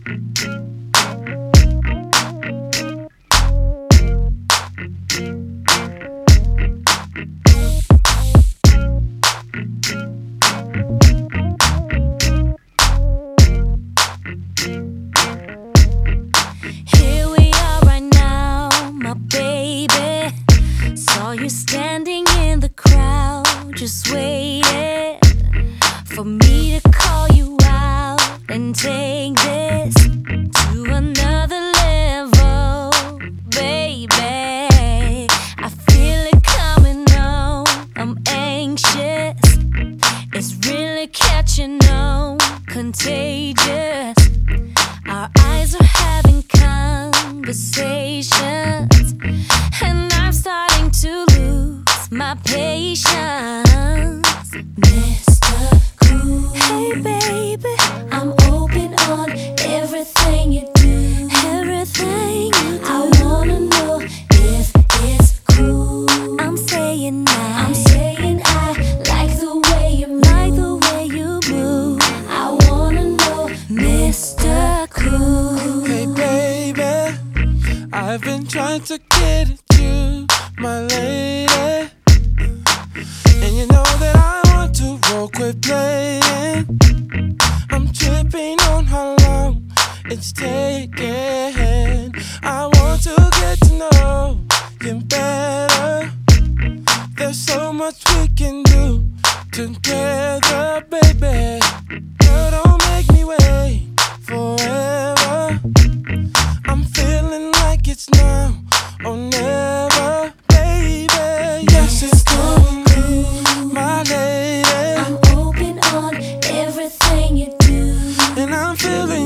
Here we are right now, my baby. Saw you standing in the crowd, just waiting for me to call you out and take this to another level, baby. I feel it coming on, I'm anxious. It's really catching on, contagious. Our eyes are having conversations, and I'm starting to lose my patience. Mr. Cool, hey baby, I'm open on everything you do. Everything you do. I wanna know if it's cool. I'm saying I like the way you move. I wanna know, Mr. Cool. Hey baby, I've been trying to get at you, my lady. And you know that I want to roll, quit playing. I'm tripping on how long it's taking. I want to get to know you better. There's so much we can do together, baby. Girl, don't make me wait forever. I'm feeling like it's now or never, baby. Yes, it's cool, my lady. I'm open on everything you do. And I'm feeling